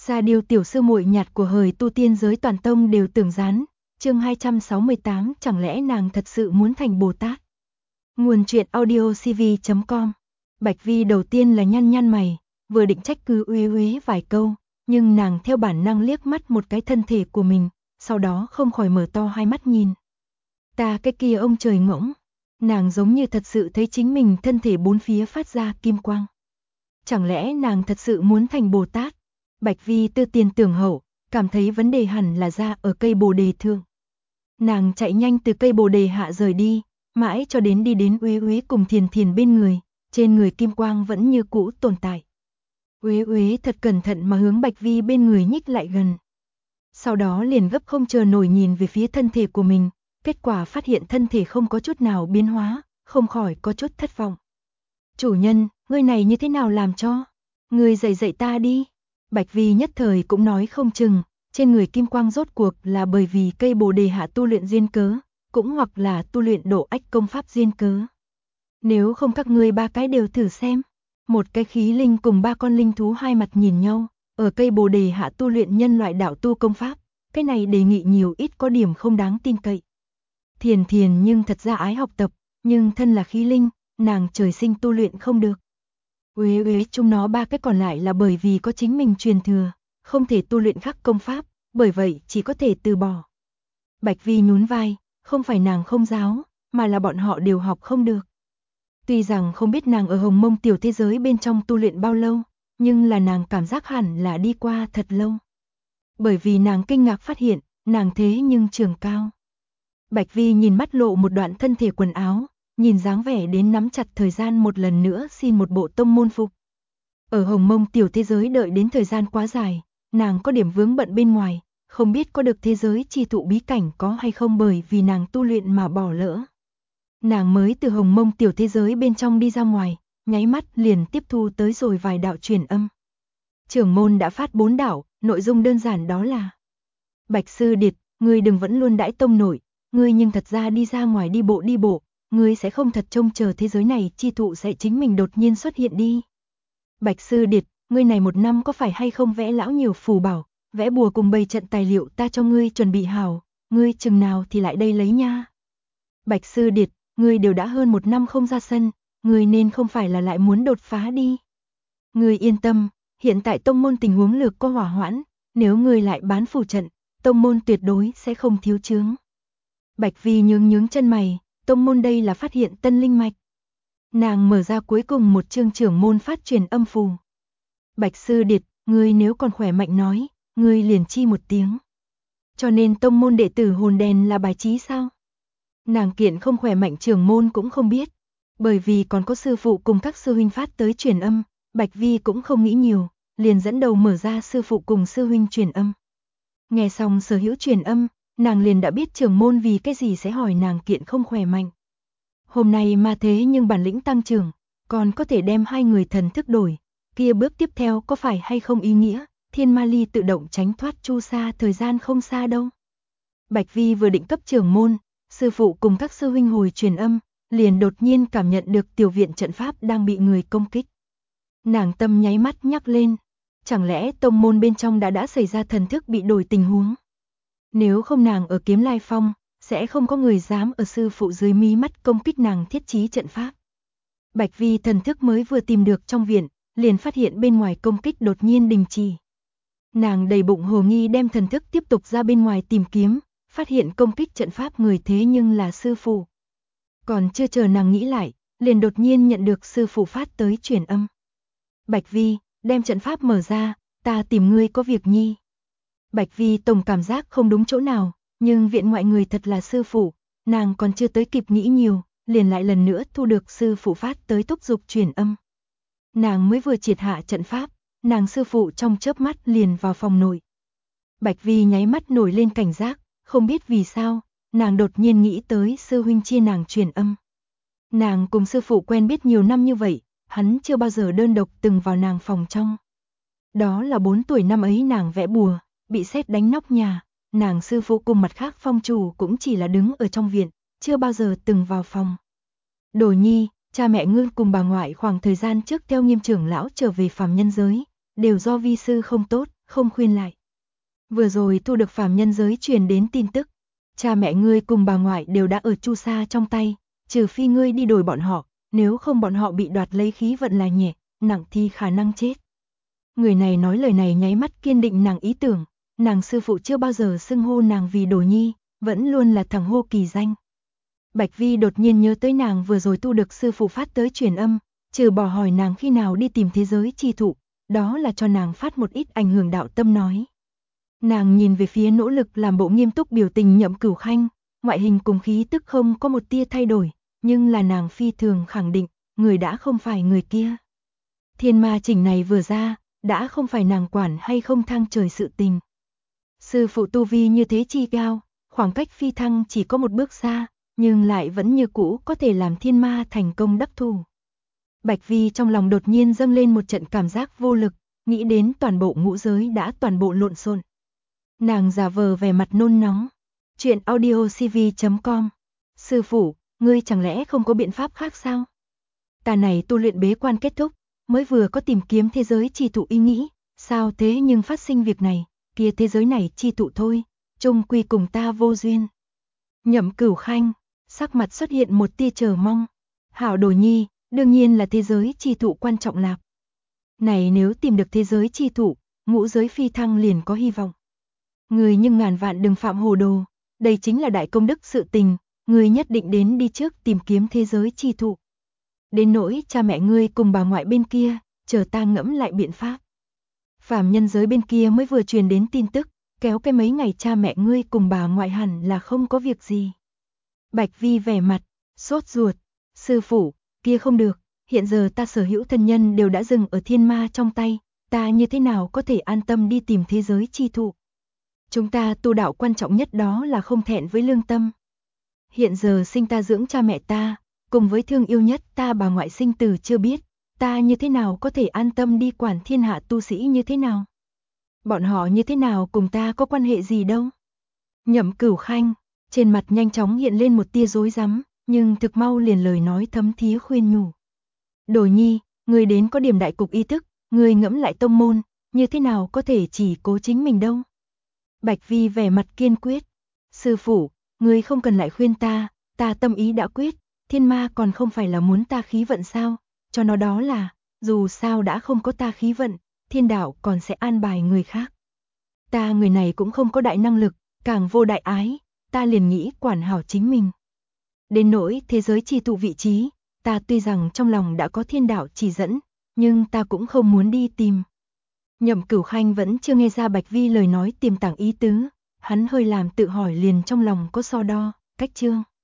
Sa Điêu tiểu sư muội nhạt của hời tu tiên giới toàn tông đều tưởng gián. Chương 268, chẳng lẽ nàng thật sự muốn thành Bồ Tát? Nguồn truyện audiocv.com. Bạch Vi đầu tiên là nhăn nhăn mày, vừa định trách cứ uế uế vài câu, nhưng nàng theo bản năng liếc mắt một cái thân thể của mình, sau đó không khỏi mở to hai mắt nhìn. Ta cái kia ông trời ngỗng, nàng giống như thật sự thấy chính mình thân thể bốn phía phát ra kim quang. Chẳng lẽ nàng thật sự muốn thành Bồ Tát? Bạch Vi tư tiền tưởng hậu, cảm thấy vấn đề hẳn là ra ở cây bồ đề thượng. Nàng chạy nhanh từ cây bồ đề hạ rời đi, mãi cho đến đi đến Uế Uế cùng Thiền Thiền bên người, trên người kim quang vẫn như cũ tồn tại. Uế Uế thật cẩn thận mà hướng Bạch Vi bên người nhích lại gần. Sau đó liền gấp không chờ nổi nhìn về phía thân thể của mình, kết quả phát hiện thân thể không có chút nào biến hóa, không khỏi có chút thất vọng. Chủ nhân, ngươi này như thế nào làm cho? Ngươi dạy dạy ta đi. Bạch Vi nhất thời cũng nói không chừng, trên người kim quang rốt cuộc là bởi vì cây bồ đề hạ tu luyện duyên cớ, cũng hoặc là tu luyện độ ách công pháp duyên cớ. Nếu không các ngươi ba cái đều thử xem. Một cái khí linh cùng ba con linh thú hai mặt nhìn nhau, ở cây bồ đề hạ tu luyện nhân loại đạo tu công pháp, cái này đề nghị nhiều ít có điểm không đáng tin cậy. Thiền Thiền nhưng thật ra ái học tập, nhưng thân là khí linh, nàng trời sinh tu luyện không được. Uế Uế chúng nó ba cái còn lại là bởi vì có chính mình truyền thừa, không thể tu luyện khác công pháp, bởi vậy chỉ có thể từ bỏ. Bạch Vi nhún vai, không phải nàng không giáo, mà là bọn họ đều học không được. Tuy rằng không biết nàng ở Hồng Mông tiểu thế giới bên trong tu luyện bao lâu, nhưng là nàng cảm giác hẳn là đi qua thật lâu. Bởi vì nàng kinh ngạc phát hiện, nàng thế nhưng trường cao. Bạch Vi nhìn mắt lộ một đoạn thân thể quần áo, nhìn dáng vẻ đến nắm chặt thời gian một lần nữa xin một bộ tông môn phục. Ở Hồng Mông tiểu thế giới đợi đến thời gian quá dài, nàng có điểm vướng bận bên ngoài, không biết có được thế giới chi thụ bí cảnh có hay không bởi vì nàng tu luyện mà bỏ lỡ. Nàng mới từ Hồng Mông tiểu thế giới bên trong đi ra ngoài, nháy mắt liền tiếp thu tới rồi vài đạo truyền âm. Trưởng môn đã phát 4 đạo, nội dung đơn giản đó là: Bạch Sư Điệt, ngươi đừng vẫn luôn đãi tông nội, ngươi nhưng thật ra đi ra ngoài đi bộ, ngươi sẽ không thật trông chờ thế giới này chi thụ sẽ chính mình đột nhiên xuất hiện đi. Bạch Sư Điệt, ngươi này một năm có phải hay không vẽ lão nhiều phù bảo, vẽ bùa cùng bày trận tài liệu ta cho ngươi chuẩn bị hảo, ngươi chừng nào thì lại đây lấy nha. Bạch Sư Điệt, ngươi đều đã hơn một năm không ra sân, ngươi nên không phải là lại muốn đột phá đi. Ngươi yên tâm, hiện tại tông môn tình huống lược có hỏa hoãn, nếu ngươi lại bán phù trận, tông môn tuyệt đối sẽ không thiếu chướng. Bạch Vi nhướng chân mày, tông môn đây là phát hiện tân linh mạch. Nàng mở ra cuối cùng một chương trưởng môn phát truyền âm phù. Bạch Sư Điệt, ngươi nếu còn khỏe mạnh nói, ngươi liền chi một tiếng. Cho nên tông môn đệ tử hồn đèn là bài trí sao? Nàng kiện không khỏe mạnh trưởng môn cũng không biết, bởi vì còn có sư phụ cùng các sư huynh phát tới truyền âm, Bạch Vi cũng không nghĩ nhiều, liền dẫn đầu mở ra sư phụ cùng sư huynh truyền âm. Nghe xong sở hữu truyền âm, nàng liền đã biết trưởng môn vì cái gì sẽ hỏi nàng kiện không khỏe mạnh. Hôm nay mà thế nhưng bản lĩnh tăng trưởng, còn có thể đem hai người thần thức đổi, kia bước tiếp theo có phải hay không ý nghĩa, thiên ma ly tự động tránh thoát chu sa thời gian không xa đâu. Bạch Vi vừa định cấp trưởng môn, sư phụ cùng các sư huynh hồi truyền âm, liền đột nhiên cảm nhận được tiểu viện trận pháp đang bị người công kích. Nàng tâm nháy mắt nhắc lên, chẳng lẽ tông môn bên trong đã xảy ra thần thức bị đổi tình huống. Nếu không nàng ở Kiếm Lai Phong, sẽ không có người dám ở sư phụ dưới mí mắt công kích nàng thiết trí trận pháp. Bạch Vi thần thức mới vừa tìm được trong viện, liền phát hiện bên ngoài công kích đột nhiên đình chỉ. Nàng đầy bụng hồ nghi đem thần thức tiếp tục ra bên ngoài tìm kiếm, phát hiện công kích trận pháp người thế nhưng là sư phụ. Còn chưa chờ nàng nghĩ lại, liền đột nhiên nhận được sư phụ phát tới truyền âm. Bạch Vi, đem trận pháp mở ra, ta tìm ngươi có việc nhi. Bạch Vi tổng cảm giác không đúng chỗ nào, nhưng viện ngoại người thật là sư phụ, nàng còn chưa tới kịp nghĩ nhiều, liền lại lần nữa thu được sư phụ phát tới thúc giục truyền âm. Nàng mới vừa triệt hạ trận pháp, nàng sư phụ trong chớp mắt liền vào phòng nội. Bạch Vi nháy mắt nổi lên cảnh giác, không biết vì sao, nàng đột nhiên nghĩ tới sư huynh chia nàng truyền âm. Nàng cùng sư phụ quen biết nhiều năm như vậy, hắn chưa bao giờ đơn độc từng vào nàng phòng trong. Đó là 4 tuổi năm ấy nàng vẽ bùa, bị sét đánh nóc nhà, nàng sư phụ cùng mặt khác phong chủ cũng chỉ là đứng ở trong viện, chưa bao giờ từng vào phòng. Đồ nhi, cha mẹ ngươi cùng bà ngoại khoảng thời gian trước theo Nghiêm trưởng lão trở về phàm nhân giới, đều do vi sư không tốt, không khuyên lại. Vừa rồi thu được phàm nhân giới truyền đến tin tức, cha mẹ ngươi cùng bà ngoại đều đã ở Chu Sa trong tay, trừ phi ngươi đi đổi bọn họ, nếu không bọn họ bị đoạt lấy khí vận là nhẹ, nặng thì khả năng chết. Người này nói lời này nháy mắt kiên định nàng ý tưởng, nàng sư phụ chưa bao giờ xưng hô nàng vì Đồ Nhi, vẫn luôn là thẳng hô kỳ danh. Bạch Vi đột nhiên nhớ tới nàng vừa rồi tu được sư phụ phát tới truyền âm, trừ bỏ hỏi nàng khi nào đi tìm thế giới chi thụ, đó là cho nàng phát một ít ảnh hưởng đạo tâm nói. Nàng nhìn về phía nỗ lực làm bộ nghiêm túc biểu tình Nhậm Cửu Khanh, ngoại hình cùng khí tức không có một tia thay đổi, nhưng là nàng phi thường khẳng định, người đã không phải người kia. Thiên ma chỉnh này vừa ra, đã không phải nàng quản hay không thăng trời sự tình. Sư phụ tu vi như thế chi cao, khoảng cách phi thăng chỉ có một bước xa, nhưng lại vẫn như cũ có thể làm thiên ma thành công đắc thủ. Bạch Vi trong lòng đột nhiên dâng lên một trận cảm giác vô lực, nghĩ đến toàn bộ ngũ giới đã toàn bộ lộn xộn. Nàng giả vờ vẻ mặt nôn nóng. Chuyện audiocv.com. Sư phụ, ngươi chẳng lẽ không có biện pháp khác sao? Ta này tu luyện bế quan kết thúc, mới vừa có tìm kiếm thế giới chi thụ ý nghĩ, sao thế nhưng phát sinh việc này, kia thế giới này chi thụ thôi, chung quy cùng ta vô duyên. Nhậm Cửu Khanh, sắc mặt xuất hiện một tia chờ mong. Hảo Đồ Nhi, đương nhiên là thế giới chi thụ quan trọng lạc. Này nếu tìm được thế giới chi thụ, ngũ giới phi thăng liền có hy vọng. Người nhưng ngàn vạn đừng phạm hồ đồ, đây chính là đại công đức sự tình, người nhất định đến đi trước tìm kiếm thế giới chi thụ. Đến nỗi cha mẹ ngươi cùng bà ngoại bên kia, chờ ta ngẫm lại biện pháp. Phàm nhân giới bên kia mới vừa truyền đến tin tức, kéo cái mấy ngày cha mẹ ngươi cùng bà ngoại hẳn là không có việc gì. Bạch Vi vẻ mặt, sốt ruột, sư phụ, kia không được, hiện giờ ta sở hữu thân nhân đều đã dừng ở thiên ma trong tay, ta như thế nào có thể an tâm đi tìm thế giới chi thụ. Chúng ta tu đạo quan trọng nhất đó là không thẹn với lương tâm. Hiện giờ sinh ta dưỡng cha mẹ ta, cùng với thương yêu nhất ta bà ngoại sinh tử chưa biết, ta như thế nào có thể an tâm đi quản thiên hạ tu sĩ như thế nào. Bọn họ như thế nào cùng ta có quan hệ gì đâu. Nhậm Cửu Khanh, trên mặt nhanh chóng hiện lên một tia rối rắm, nhưng thực mau liền lời nói thấm thía khuyên nhủ. Đồ Nhi, người đến có điểm đại cục ý thức, người ngẫm lại tông môn, như thế nào có thể chỉ cố chính mình đâu. Bạch Vi vẻ mặt kiên quyết. Sư phụ, người không cần lại khuyên ta tâm ý đã quyết, thiên ma còn không phải là muốn ta khí vận sao, cho nó đó là, dù sao đã không có ta khí vận, thiên đạo còn sẽ an bài người khác. Ta người này cũng không có đại năng lực, càng vô đại ái, ta liền nghĩ quản hảo chính mình. Đến nỗi thế giới chi thụ vị trí, ta tuy rằng trong lòng đã có thiên đạo chỉ dẫn, nhưng ta cũng không muốn đi tìm. Nhậm Cửu Khanh vẫn chưa nghe ra Bạch Vi lời nói tiềm tàng ý tứ, hắn hơi làm tự hỏi liền trong lòng có so đo, cách chương.